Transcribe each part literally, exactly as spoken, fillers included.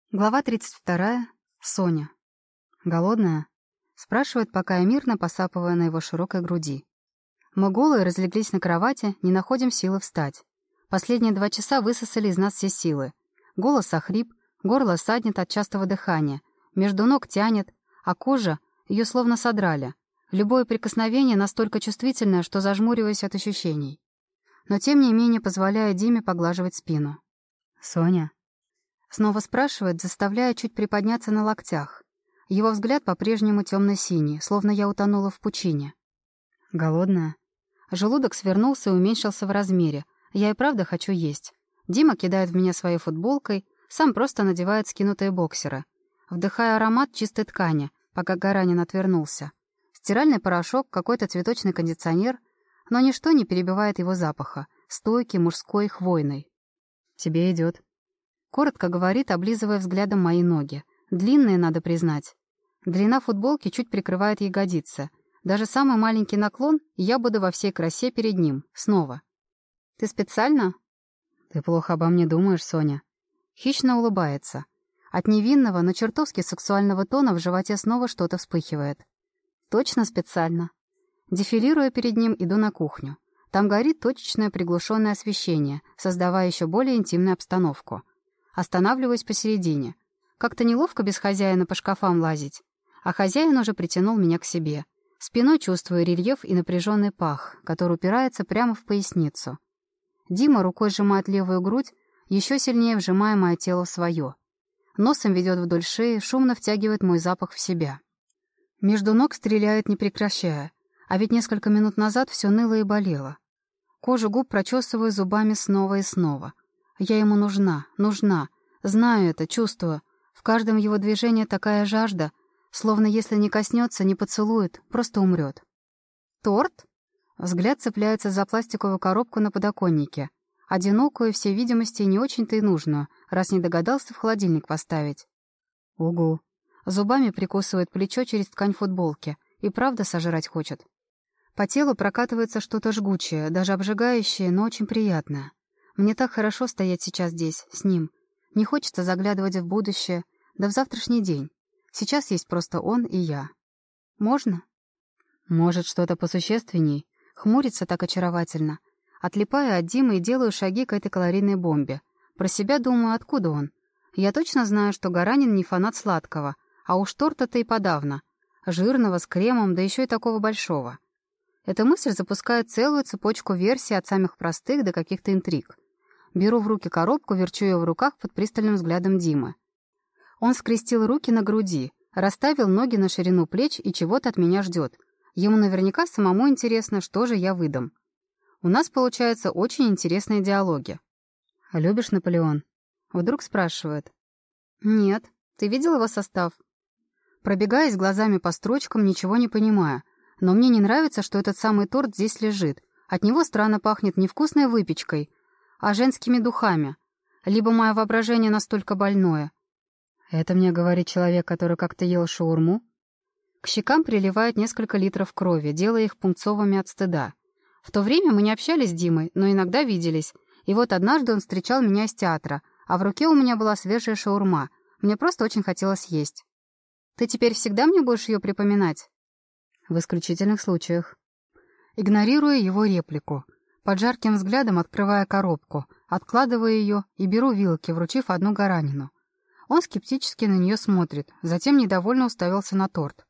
Глава тридцать вторая. Соня. «Голодная?» — спрашивает, пока я мирно посапываю на его широкой груди. Мы голые разлеглись на кровати, не находим силы встать. Последние два часа высосали из нас все силы. Голос охрип, горло саднет от частого дыхания, между ног тянет, а кожа, ее словно содрали. Любое прикосновение настолько чувствительное, что зажмуриваюсь от ощущений. Но тем не менее позволяю Диме поглаживать спину. «Соня?» Снова спрашивает, заставляя чуть приподняться на локтях. Его взгляд по-прежнему темно-синий, словно я утонула в пучине. «Голодная?» Желудок свернулся и уменьшился в размере. Я и правда хочу есть. Дима кидает в меня своей футболкой, сам просто надевает скинутые боксеры. Вдыхая аромат чистой ткани, пока Гаранин отвернулся. Стиральный порошок, какой-то цветочный кондиционер, но ничто не перебивает его запаха. Стойкий, мужской, хвойный. «Тебе идет». Коротко говорит, облизывая взглядом мои ноги. Длинные, надо признать. Длина футболки чуть прикрывает ягодицы. Даже самый маленький наклон, и я буду во всей красе перед ним. Снова. «Ты специально?» «Ты плохо обо мне думаешь, Соня». Хищно улыбается. От невинного, но чертовски сексуального тона в животе снова что-то вспыхивает. «Точно специально». Дефилируя перед ним, иду на кухню. Там горит точечное приглушенное освещение, создавая еще более интимную обстановку. Останавливаюсь посередине. Как-то неловко без хозяина по шкафам лазить. А хозяин уже притянул меня к себе. Спиной чувствую рельеф и напряженный пах, который упирается прямо в поясницу. Дима рукой сжимает левую грудь, еще сильнее вжимая мое тело в свое. Носом ведет вдоль шеи, шумно втягивает мой запах в себя. Между ног стреляет, не прекращая. А ведь несколько минут назад все ныло и болело. Кожу губ прочесываю зубами снова и снова. Я ему нужна, нужна. Знаю это, чувствую. В каждом его движении такая жажда, словно если не коснется, не поцелует, просто умрет. «Торт?» Взгляд цепляется за пластиковую коробку на подоконнике. Одинокую, всей видимости, не очень-то и нужную, раз не догадался в холодильник поставить. «Угу». Зубами прикусывает плечо через ткань футболки. И правда сожрать хочет. По телу прокатывается что-то жгучее, даже обжигающее, но очень приятное. Мне так хорошо стоять сейчас здесь, с ним. Не хочется заглядывать в будущее, да в завтрашний день. Сейчас есть просто он и я. Можно? Может, что-то посущественней? Хмурится так очаровательно. Отлипаю от Димы и делаю шаги к этой калорийной бомбе. Про себя думаю, откуда он. Я точно знаю, что Гаранин не фанат сладкого, а уж торта-то и подавно. Жирного, с кремом, да еще и такого большого. Эта мысль запускает целую цепочку версий от самых простых до каких-то интриг. Беру в руки коробку, верчу ее в руках под пристальным взглядом Димы. Он скрестил руки на груди, расставил ноги на ширину плеч и чего-то от меня ждет. Ему наверняка самому интересно, что же я выдам. У нас получаются очень интересные диалоги. «Любишь Наполеон?» Вдруг спрашивает. «Нет. Ты видел его состав?» Пробегаясь глазами по строчкам, ничего не понимая. Но мне не нравится, что этот самый торт здесь лежит. От него странно пахнет не вкусной выпечкой, а женскими духами. Либо мое воображение настолько больное. Это мне говорит человек, который как-то ел шаурму? К щекам приливает несколько литров крови, делая их пунцовыми от стыда. В то время мы не общались с Димой, но иногда виделись. И вот однажды он встречал меня из театра, а в руке у меня была свежая шаурма. Мне просто очень хотелось есть. Ты теперь всегда мне будешь ее припоминать? В исключительных случаях. Игнорируя его реплику. Под жарким взглядом открывая коробку, откладывая ее и беру вилки, вручив одну Гаранину. Он скептически на нее смотрит, затем недовольно уставился на торт.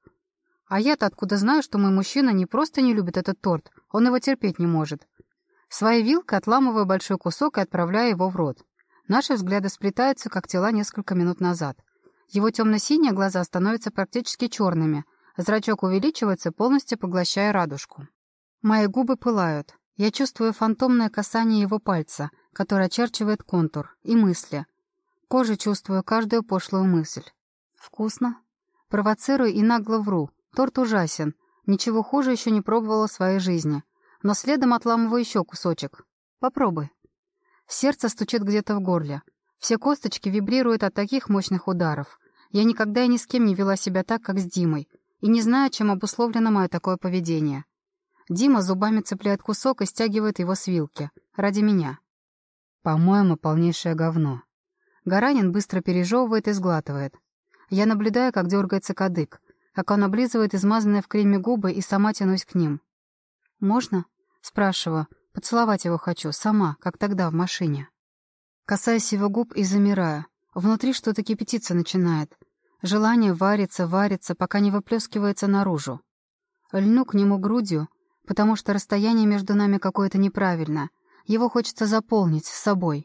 А я-то откуда знаю, что мой мужчина не просто не любит этот торт, он его терпеть не может. Своей вилкой отламываю большой кусок и отправляю его в рот. Наши взгляды сплетаются, как тела несколько минут назад. Его темно-синие глаза становятся практически черными, зрачок увеличивается, полностью поглощая радужку. Мои губы пылают. Я чувствую фантомное касание его пальца, который очерчивает контур, и мысли. Кожей чувствую каждую пошлую мысль. Вкусно? Провоцирую и нагло вру. Торт ужасен. Ничего хуже еще не пробовала в своей жизни. Но следом отламываю еще кусочек. Попробуй. Сердце стучит где-то в горле. Все косточки вибрируют от таких мощных ударов. Я никогда и ни с кем не вела себя так, как с Димой. И не знаю, чем обусловлено мое такое поведение. Дима зубами цепляет кусок и стягивает его с вилки. Ради меня. По-моему, полнейшее говно. Гаранин быстро пережевывает и сглатывает. Я наблюдаю, как дергается кадык, как он облизывает измазанные в креме губы, и сама тянусь к ним. «Можно?» — спрашиваю. Поцеловать его хочу, сама, как тогда в машине. Касаюсь его губ и замираю. Внутри что-то кипятиться начинает. Желание варится, варится, пока не выплескивается наружу. Льну к нему грудью, потому что расстояние между нами какое-то неправильное. Его хочется заполнить с собой.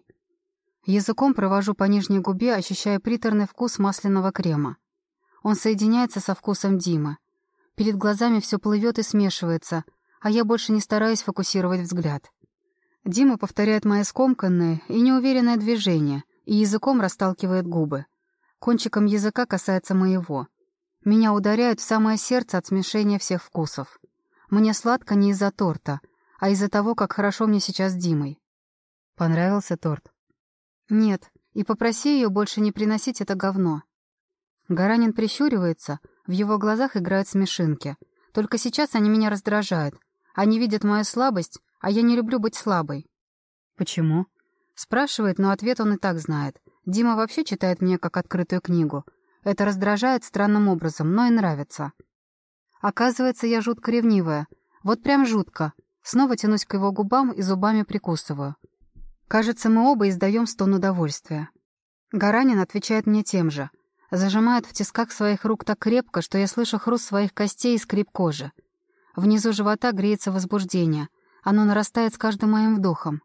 Языком провожу по нижней губе, ощущая приторный вкус масляного крема. Он соединяется со вкусом Димы. Перед глазами все плывет и смешивается, а я больше не стараюсь фокусировать взгляд. Дима повторяет мои скомканные и неуверенное движение и языком расталкивает губы. Кончиком языка касается моего. Меня ударяют в самое сердце от смешения всех вкусов. Мне сладко не из-за торта, а из-за того, как хорошо мне сейчас с Димой. Понравился торт? Нет, и попроси ее больше не приносить это говно. Гаранин прищуривается, в его глазах играют смешинки. Только сейчас они меня раздражают. Они видят мою слабость, а я не люблю быть слабой. «Почему?» Спрашивает, но ответ он и так знает. Дима вообще читает мне как открытую книгу. Это раздражает странным образом, но и нравится. Оказывается, я жутко ревнивая. Вот прям жутко. Снова тянусь к его губам и зубами прикусываю. Кажется, мы оба издаем стон удовольствия. Гаранин отвечает мне тем же. Зажимает в тисках своих рук так крепко, что я слышу хруст своих костей и скрип кожи. Внизу живота греется возбуждение. Оно нарастает с каждым моим вдохом.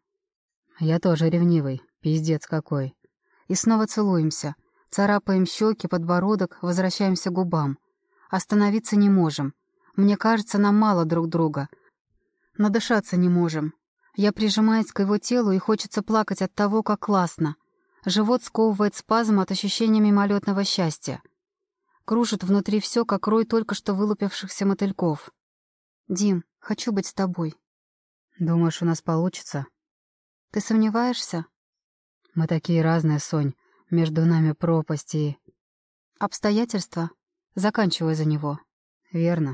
Я тоже ревнивый. Пиздец какой. И снова целуемся. Царапаем щеки, подбородок, возвращаемся к губам. Остановиться не можем. Мне кажется, нам мало друг друга. Надышаться не можем. Я прижимаюсь к его телу, и хочется плакать от того, как классно. Живот сковывает спазм от ощущения мимолетного счастья. Кружит внутри все, как рой только что вылупившихся мотыльков. «Дим, хочу быть с тобой». «Думаешь, у нас получится?» «Ты сомневаешься?» «Мы такие разные, Сонь. Между нами пропасть и...» «Обстоятельства?» Заканчиваю за него. «Верно».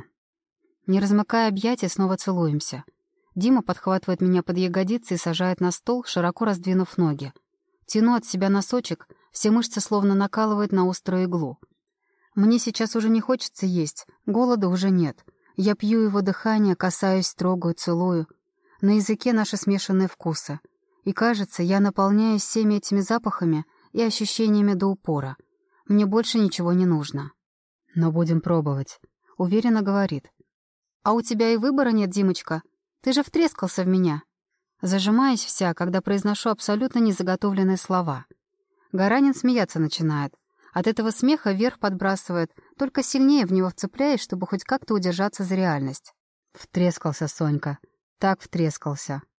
Не размыкая объятия, снова целуемся. Дима подхватывает меня под ягодицы и сажает на стол, широко раздвинув ноги. Тяну от себя носочек, все мышцы словно накалывают на острую иглу. Мне сейчас уже не хочется есть, голода уже нет. Я пью его дыхание, касаюсь, трогаю, целую. На языке наши смешанные вкусы. И кажется, я наполняюсь всеми этими запахами и ощущениями до упора. Мне больше ничего не нужно. Но будем пробовать. Уверенно говорит. «А у тебя и выбора нет, Димочка? Ты же втрескался в меня». Зажимаюсь вся, когда произношу абсолютно незаготовленные слова. Гаранин смеяться начинает. От этого смеха вверх подбрасывает, только сильнее в него вцепляясь, чтобы хоть как-то удержаться за реальность. Втрескался, Сонька. Так втрескался.